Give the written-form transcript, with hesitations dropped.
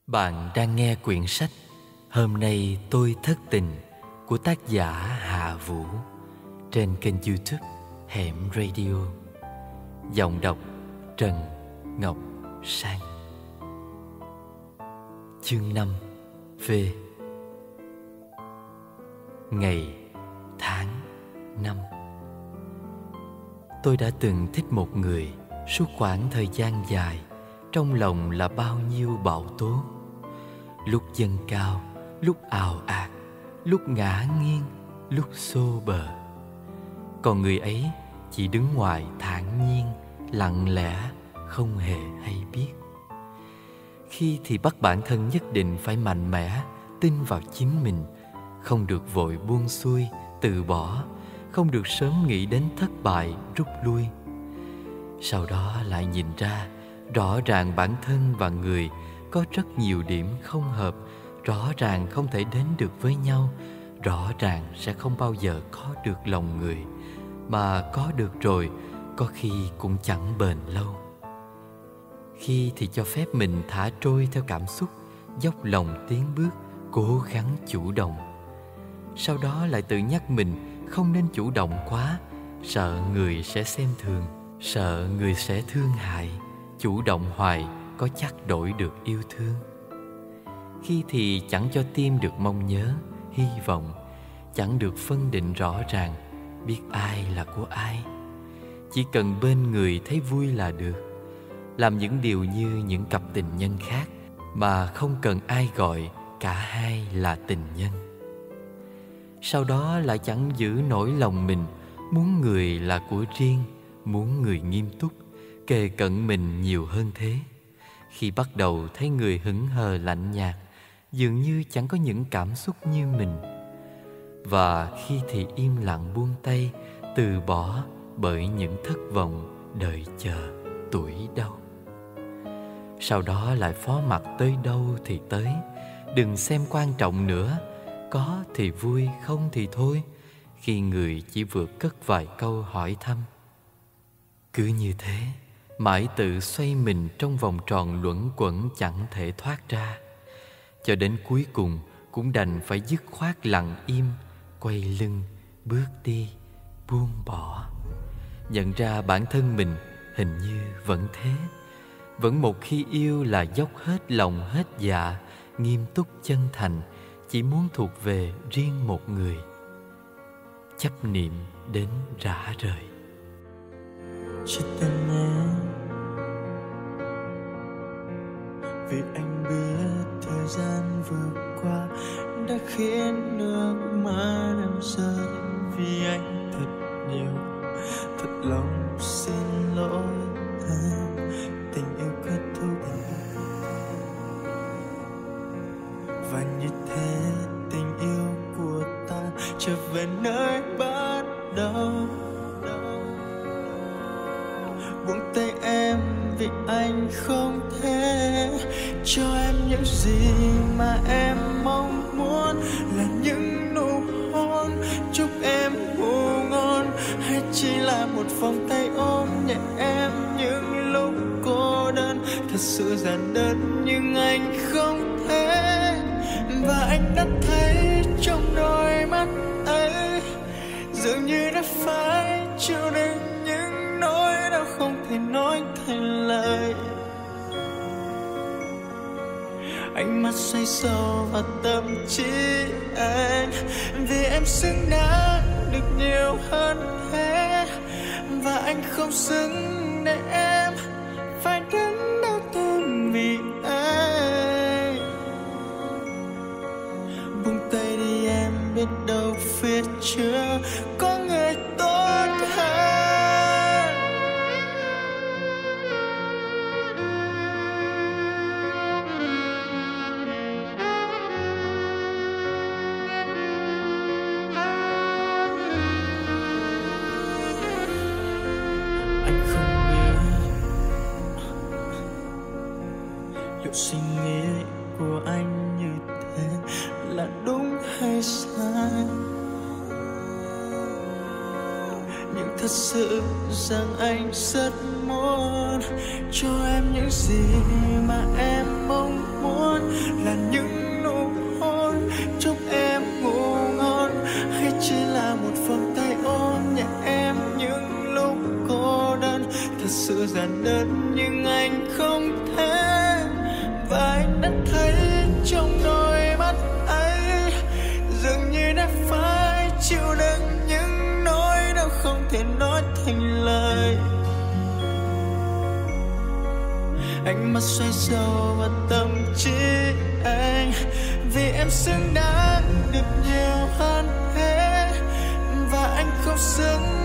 Bạn đang nghe quyển sách Hôm nay tôi thất tình của tác giả Hạ Vũ trên kênh YouTube Hẻm Radio. Giọng đọc Trần Ngọc Sang. Chương 5. Về ngày tháng năm. Tôi đã từng thích một người suốt quãng thời gian dài. Trong lòng là bao nhiêu bão tố, lúc dâng cao, lúc ào ạt, lúc ngã nghiêng, lúc xô bờ. Còn người ấy chỉ đứng ngoài thản nhiên, lặng lẽ, không hề hay biết. Khi thì bắt bản thân nhất định phải mạnh mẽ, tin vào chính mình, không được vội buông xuôi, từ bỏ, không được sớm nghĩ đến thất bại, rút lui. Sau đó lại nhìn ra rõ ràng bản thân và người có rất nhiều điểm không hợp, rõ ràng không thể đến được với nhau, rõ ràng sẽ không bao giờ có được lòng người, mà có được rồi có khi cũng chẳng bền lâu. Khi thì cho phép mình thả trôi theo cảm xúc, dốc lòng tiến bước, cố gắng chủ động. Sau đó lại tự nhắc mình không nên chủ động quá, sợ người sẽ xem thường, sợ người sẽ thương hại. Chủ động hoài có chắc đổi được yêu thương. Khi thì chẳng cho tim được mong nhớ, hy vọng, chẳng được phân định rõ ràng, biết ai là của ai. Chỉ cần bên người thấy vui là được. Làm những điều như những cặp tình nhân khác, mà không cần ai gọi cả hai là tình nhân. Sau đó lại chẳng giữ nổi lòng mình, muốn người là của riêng, muốn người nghiêm túc, kề cận mình nhiều hơn thế. Khi bắt đầu thấy người hững hờ lạnh nhạt, dường như chẳng có những cảm xúc như mình. Và khi thì im lặng buông tay, từ bỏ bởi những thất vọng, đợi chờ, tuổi đau. Sau đó lại phó mặc tới đâu thì tới, đừng xem quan trọng nữa, có thì vui, không thì thôi. Khi người chỉ vừa cất vài câu hỏi thăm. Cứ như thế, mãi tự xoay mình trong vòng tròn luẩn quẩn chẳng thể thoát ra. Cho đến cuối cùng cũng đành phải dứt khoát lặng im, quay lưng, bước đi, buông bỏ. Nhận ra bản thân mình hình như vẫn thế. Vẫn một khi yêu là dốc hết lòng hết dạ, nghiêm túc chân thành, chỉ muốn thuộc về riêng một người. Chấp niệm đến rã rời. Chỉ tên em vì anh biết thời gian vừa qua đã khiến nước mắt em rơi. Vì anh thật nhiều, thật lòng xin lỗi em. Tình yêu kết thúc và như thế tình yêu của ta trở về nơi bắt đầu. Buông tay em vì anh không thể cho em những gì mà em mong muốn, là những nụ hôn chúc em ngủ ngon, hay chỉ là một vòng tay ôm nhẹ em những lúc cô đơn. Thật sự giản đơn nhưng anh không thể. Và anh đã thấy trong đôi mắt ấy dường như đã phải chịu đựng những nỗi đau không thể nói thành lời. Ánh mắt say sâu vào tâm trí anh, vì em xứng đáng được nhiều hơn thế. Và anh không xứng để em phải đớn đau thêm vì anh. Buông tay đi em, biết đâu phía trước có người tốt hơn. Anh không biết liệu suy nghĩ của anh như thế là đúng hay sai. Những thật sự rằng anh rất muốn cho em những gì mà em mong muốn, là những nụ hôn chúc em ngủ ngon, hay chỉ là một vòng tay ôm nhẹ em những lúc cô đơn. Thật sự giản đơn nhưng anh không thể, và anh đã thấy trong đôi mắt ấy dường như đã phải chịu đựng những nỗi đau không thể nói thành lời. Ánh mắt xoay sâu vào tâm trí anh, vì em xứng đáng được nhiều hơn thế, và anh không xứng